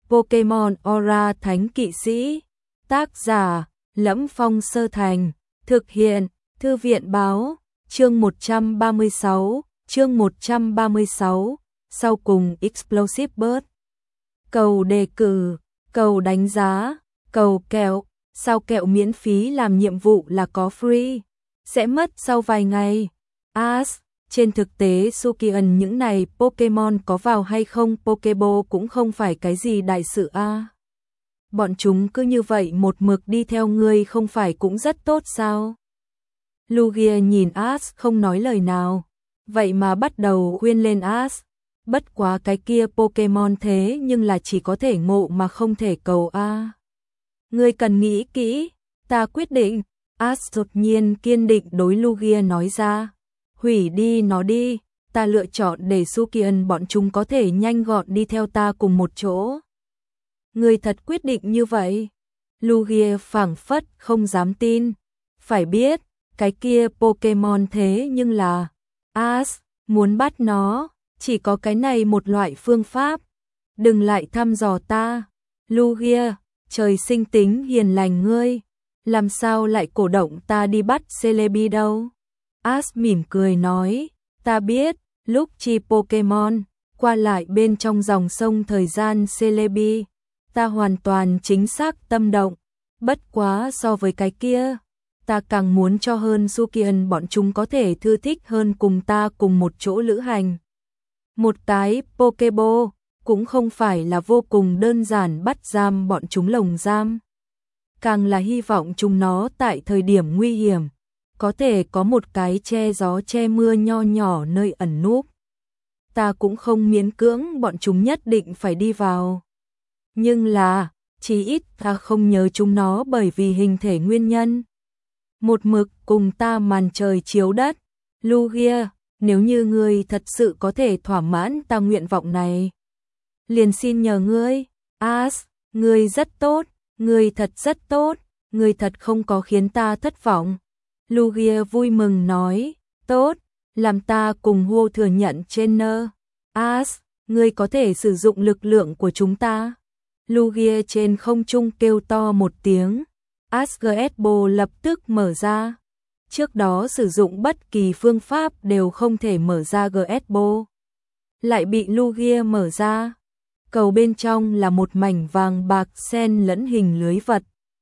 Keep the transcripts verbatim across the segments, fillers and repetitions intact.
Pokemon Aura Thánh Kỵ Sĩ. Tác giả: Lẫm Phong Sơ Thành. Thực hiện: Thư viện báo. Chương một trăm ba mươi sáu. Chương một trăm ba mươi sáu. Sau cùng Explosive Bird. Cầu đề cử, cầu đánh giá, cầu kẹo. Sao kẹo miễn phí làm nhiệm vụ là có free, sẽ mất sau vài ngày. As, trên thực tế Sukian những này Pokemon có vào hay không Pokeball cũng không phải cái gì đại sự a. À. Bọn chúng cứ như vậy một mực đi theo ngươi không phải cũng rất tốt sao? Lugia nhìn As không nói lời nào, vậy mà bắt đầu khuyên lên As. Bất quá cái kia Pokemon thế nhưng là chỉ có thể ngộ mà không thể cầu a. À. Ngươi cần nghĩ kỹ, ta quyết định. As đột nhiên kiên định đối Lugia nói ra. Hủy đi nó đi, ta lựa chọn để Sukian bọn chúng có thể nhanh gọn đi theo ta cùng một chỗ. Ngươi thật quyết định như vậy? Lugia phảng phất không dám tin. Phải biết, cái kia Pokemon thế nhưng là As muốn bắt nó, chỉ có cái này một loại phương pháp. Đừng lại thăm dò ta, Lugia, trời sinh tính hiền lành ngươi, làm sao lại cổ động ta đi bắt Celebi đâu? As mỉm cười nói, ta biết, lúc chi Pokemon qua lại bên trong dòng sông thời gian Celebi, ta hoàn toàn chính xác tâm động, bất quá so với cái kia, ta càng muốn cho hơn Sukian bọn chúng có thể thư thích hơn cùng ta cùng một chỗ lữ hành. Một cái Pokeball cũng không phải là vô cùng đơn giản bắt giam bọn chúng lồng giam. Càng là hy vọng chúng nó tại thời điểm nguy hiểm, có thể có một cái che gió che mưa nho nhỏ nơi ẩn núp. Ta cũng không miễn cưỡng bọn chúng nhất định phải đi vào. Nhưng là, chỉ ít ta không nhớ chúng nó bởi vì hình thể nguyên nhân. Một mực cùng ta màn trời chiếu đất. Lugia, nếu như ngươi thật sự có thể thỏa mãn ta nguyện vọng này, liền xin nhờ ngươi. As, ngươi rất tốt, ngươi thật rất tốt, ngươi thật không có khiến ta thất vọng. Lugia vui mừng nói, tốt, làm ta cùng hô thừa nhận trainer. As, ngươi có thể sử dụng lực lượng của chúng ta. Lugia trên không trung kêu to một tiếng. Asgardbo lập tức mở ra. Trước đó sử dụng bất kỳ phương pháp đều không thể mở ra Gardbo, lại bị Lugia mở ra. Cầu bên trong là một mảnh vàng bạc xen lẫn hình lưới vật.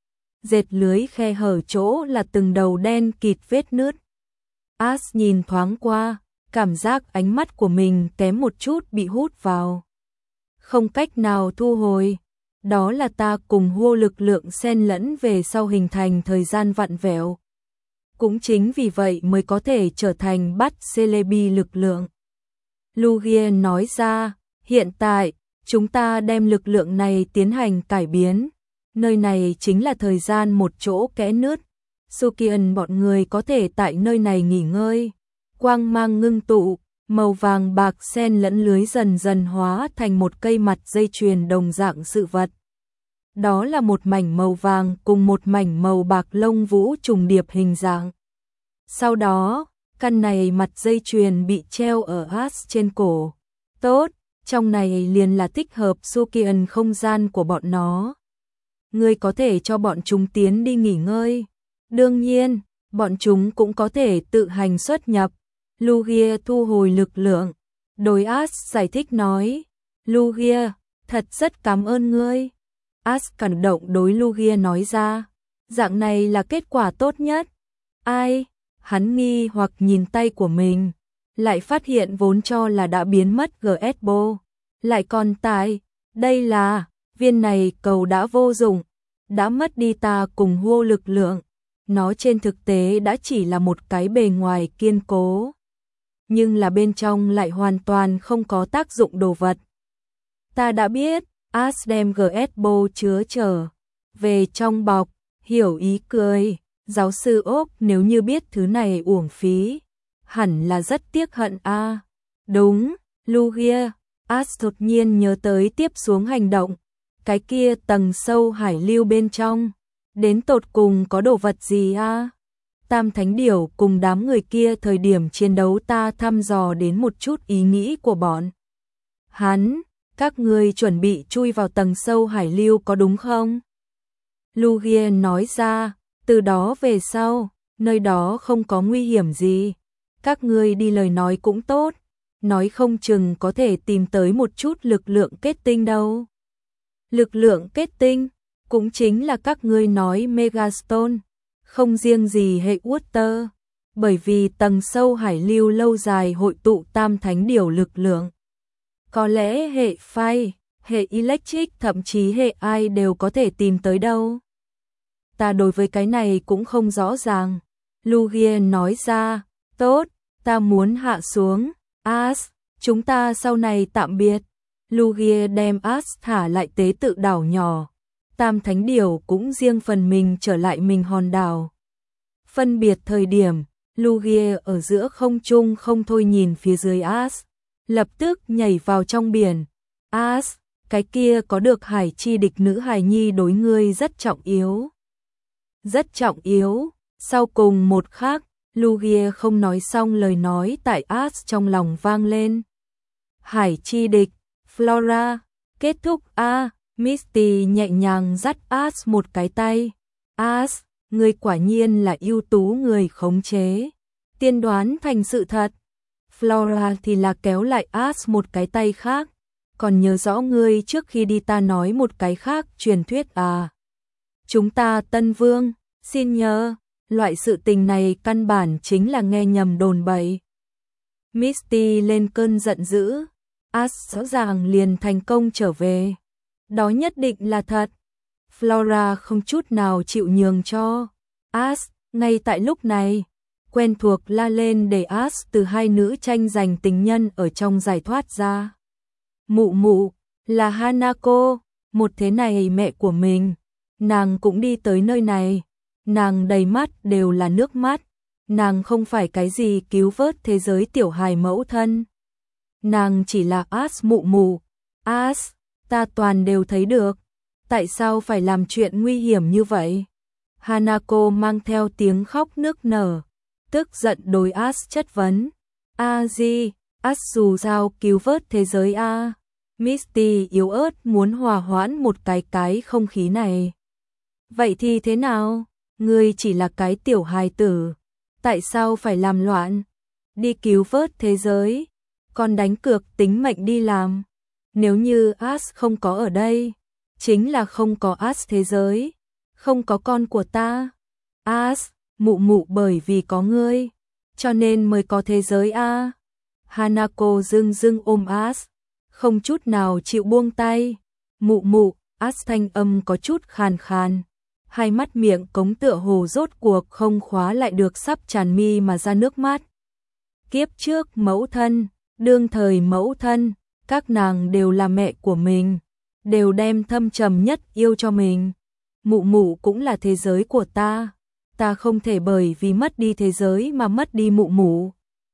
Dệt lưới khe hở chỗ là từng đầu đen kịt vết nứt. As nhìn thoáng qua, cảm giác ánh mắt của mình kém một chút bị hút vào. Không cách nào thu hồi. Đó là ta cùng hô lực lượng xen lẫn về sau hình thành thời gian vặn vẹo. Cũng chính vì vậy mới có thể trở thành bắt Celebi lực lượng. Lugia nói ra, hiện tại, chúng ta đem lực lượng này tiến hành cải biến. Nơi này chính là thời gian một chỗ kẽ nứt. Sukian bọn người có thể tại nơi này nghỉ ngơi. Quang mang ngưng tụ, màu vàng bạc xen lẫn lưới dần dần hóa thành một cây mặt dây chuyền đồng dạng sự vật. Đó là một mảnh màu vàng cùng một mảnh màu bạc lông vũ trùng điệp hình dạng. Sau đó, căn này mặt dây chuyền bị treo ở As trên cổ. Tốt, trong này liền là thích hợp Sukian không gian của bọn nó. Ngươi có thể cho bọn chúng tiến đi nghỉ ngơi. Đương nhiên, bọn chúng cũng có thể tự hành xuất nhập. Lugia thu hồi lực lượng. Đối As giải thích nói. Lugia, thật rất cảm ơn ngươi. As cảm động đối Lugia nói ra. Dạng này là kết quả tốt nhất. Ai? Hắn nghi hoặc nhìn tay của mình. Lại phát hiện vốn cho là đã biến mất Gardbo. Lại còn tại, đây là, viên này cầu đã vô dụng. Đã mất đi ta cùng hô lực lượng. Nó trên thực tế đã chỉ là một cái bề ngoài kiên cố. Nhưng là bên trong lại hoàn toàn không có tác dụng đồ vật. Ta đã biết, As đem Gardbo chứa trở về trong bọc, hiểu ý cười. Giáo sư Ốc nếu như biết thứ này uổng phí, hẳn là rất tiếc hận a. À. Đúng, Lugia, As đột nhiên nhớ tới tiếp xuống hành động. Cái kia tầng sâu hải lưu bên trong, đến tột cùng có đồ vật gì a? À? Tam Thánh Điểu cùng đám người kia thời điểm chiến đấu ta thăm dò đến một chút ý nghĩ của bọn hắn. Các ngươi chuẩn bị chui vào tầng sâu hải lưu có đúng không? Lugia nói ra, từ đó về sau, nơi đó không có nguy hiểm gì. Các ngươi đi lời nói cũng tốt, nói không chừng có thể tìm tới một chút lực lượng kết tinh đâu. Lực lượng kết tinh, cũng chính là các ngươi nói Megastone, không riêng gì hệ Water, bởi vì tầng sâu hải lưu lâu dài hội tụ tam thánh điều lực lượng. Có lẽ hệ Fire, hệ Electric thậm chí hệ ai đều có thể tìm tới đâu. Ta đối với cái này cũng không rõ ràng. Lugia nói ra, tốt, ta muốn hạ xuống. As, chúng ta sau này tạm biệt. Lugia đem As thả lại tế tự đảo nhỏ. Tam thánh điều cũng riêng phần mình trở lại mình hòn đảo. Phân biệt thời điểm, Lugia ở giữa không trung không thôi nhìn phía dưới As, lập tức nhảy vào trong biển. As, cái kia có được hải chi địch nữ hài nhi đối ngươi rất trọng yếu. Rất trọng yếu. Sau cùng một khắc, Lugia không nói xong lời nói tại As trong lòng vang lên. Hải chi địch, Flora, kết thúc a. Misty nhẹ nhàng dắt As một cái tay. As, ngươi quả nhiên là ưu tú người khống chế. Tiên đoán thành sự thật. Flora thì là kéo lại As một cái tay khác. Còn nhớ rõ ngươi trước khi đi ta nói một cái khác truyền thuyết à. Chúng ta Tân Vương, xin nhớ, loại sự tình này căn bản chính là nghe nhầm đồn bậy. Misty lên cơn giận dữ. As rõ ràng liền thành công trở về. Đó nhất định là thật. Flora không chút nào chịu nhường cho. As, ngay tại lúc này, quen thuộc la lên để As từ hai nữ tranh giành tình nhân ở trong giải thoát ra. Mụ mụ, là Hanako, một thế này mẹ của mình. Nàng cũng đi tới nơi này. Nàng đầy mắt đều là nước mắt. Nàng không phải cái gì cứu vớt thế giới tiểu hài mẫu thân. Nàng chỉ là As mụ mụ. As, ta toàn đều thấy được. Tại sao phải làm chuyện nguy hiểm như vậy? Hanako mang theo tiếng khóc nức nở, tức giận đối As chất vấn. A gì, As dù sao cứu vớt thế giới a. Misty yếu ớt muốn hòa hoãn một cái cái không khí này. Vậy thì thế nào? Ngươi chỉ là cái tiểu hài tử. Tại sao phải làm loạn? Đi cứu vớt thế giới. Còn đánh cược tính mệnh đi làm. Nếu như As không có ở đây, chính là không có As thế giới. Không có con của ta. As, mụ mụ bởi vì có ngươi, cho nên mới có thế giới a. Hanako dưng dưng ôm As, không chút nào chịu buông tay. Mụ mụ, As thanh âm có chút khàn khàn. Hai mắt miệng cống tựa hồ rốt cuộc không khóa lại được sắp tràn mi mà ra nước mắt. Kiếp trước mẫu thân, đương thời mẫu thân, các nàng đều là mẹ của mình, đều đem thâm trầm nhất yêu cho mình. Mụ mụ cũng là thế giới của ta, ta không thể bởi vì mất đi thế giới mà mất đi mụ mụ.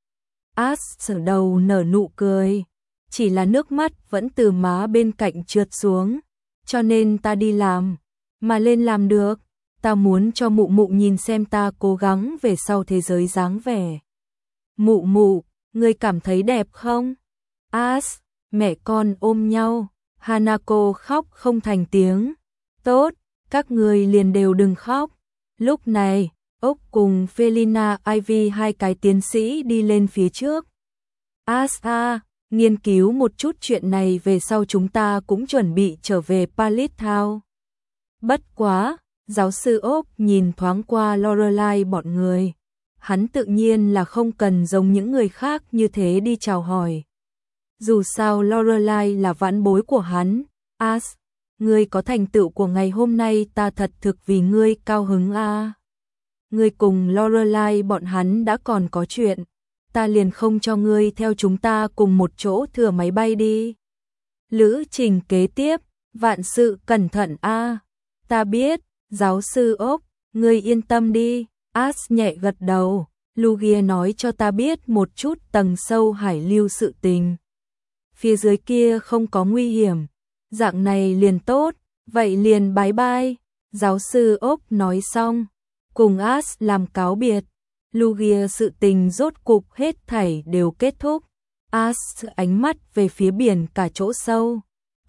As sờ đầu nở nụ cười, chỉ là nước mắt vẫn từ má bên cạnh trượt xuống, cho nên ta đi làm, mà lên làm được, ta muốn cho mụ mụ nhìn xem ta cố gắng về sau thế giới dáng vẻ. Mụ mụ, ngươi cảm thấy đẹp không? As, mẹ con ôm nhau, Hanako khóc không thành tiếng. Tốt, các người liền đều đừng khóc. Lúc này, Ốc cùng Felina Ivy hai cái tiến sĩ đi lên phía trước. As a, nghiên cứu một chút chuyện này về sau chúng ta cũng chuẩn bị trở về Pallet Town. Bất quá, giáo sư Ốc nhìn thoáng qua Lorelai bọn người. Hắn tự nhiên là không cần giống những người khác như thế đi chào hỏi. Dù sao Lorelai là vãn bối của hắn. As, ngươi có thành tựu của ngày hôm nay ta thật thực vì ngươi cao hứng a. À. Ngươi cùng Lorelai bọn hắn đã còn có chuyện, ta liền không cho ngươi theo chúng ta cùng một chỗ thừa máy bay đi. Lữ trình kế tiếp, vạn sự cẩn thận a. À. Ta biết, giáo sư Ốc, ngươi yên tâm đi. As nhẹ gật đầu, Lugia nói cho ta biết một chút tầng sâu hải lưu sự tình. Phía dưới kia không có nguy hiểm, dạng này liền tốt, vậy liền bái bai. Giáo sư Ốc nói xong, cùng As làm cáo biệt. Lugia sự tình rốt cục hết thảy đều kết thúc. As ánh mắt về phía biển cả chỗ sâu.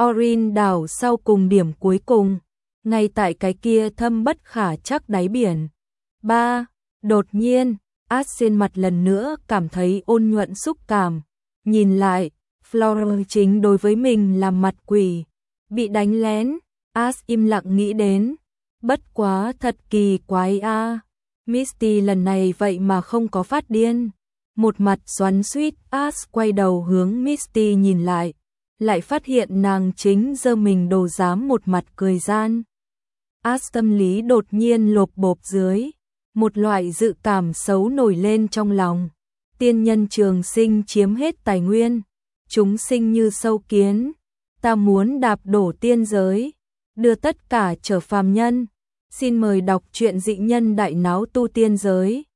Orin đảo sau cùng điểm cuối cùng, ngay tại cái kia thâm bất khả trắc đáy biển. ba. Đột nhiên, As trên mặt lần nữa cảm thấy ôn nhuận xúc cảm. Nhìn lại, Flora chính đối với mình làm mặt quỷ. Bị đánh lén, As im lặng nghĩ đến. Bất quá thật kỳ quái a. À. Misty lần này vậy mà không có phát điên. Một mặt xoắn xuýt, As quay đầu hướng Misty nhìn lại. Lại phát hiện nàng chính giơ mình đồ giám một mặt cười gian. As tâm lý đột nhiên lộp bộp dưới. Một loại dự cảm xấu nổi lên trong lòng. Tiên nhân trường sinh chiếm hết tài nguyên. Chúng sinh như sâu kiến. Ta muốn đạp đổ tiên giới. Đưa tất cả trở phàm nhân. Xin mời đọc truyện dị nhân đại náo tu tiên giới.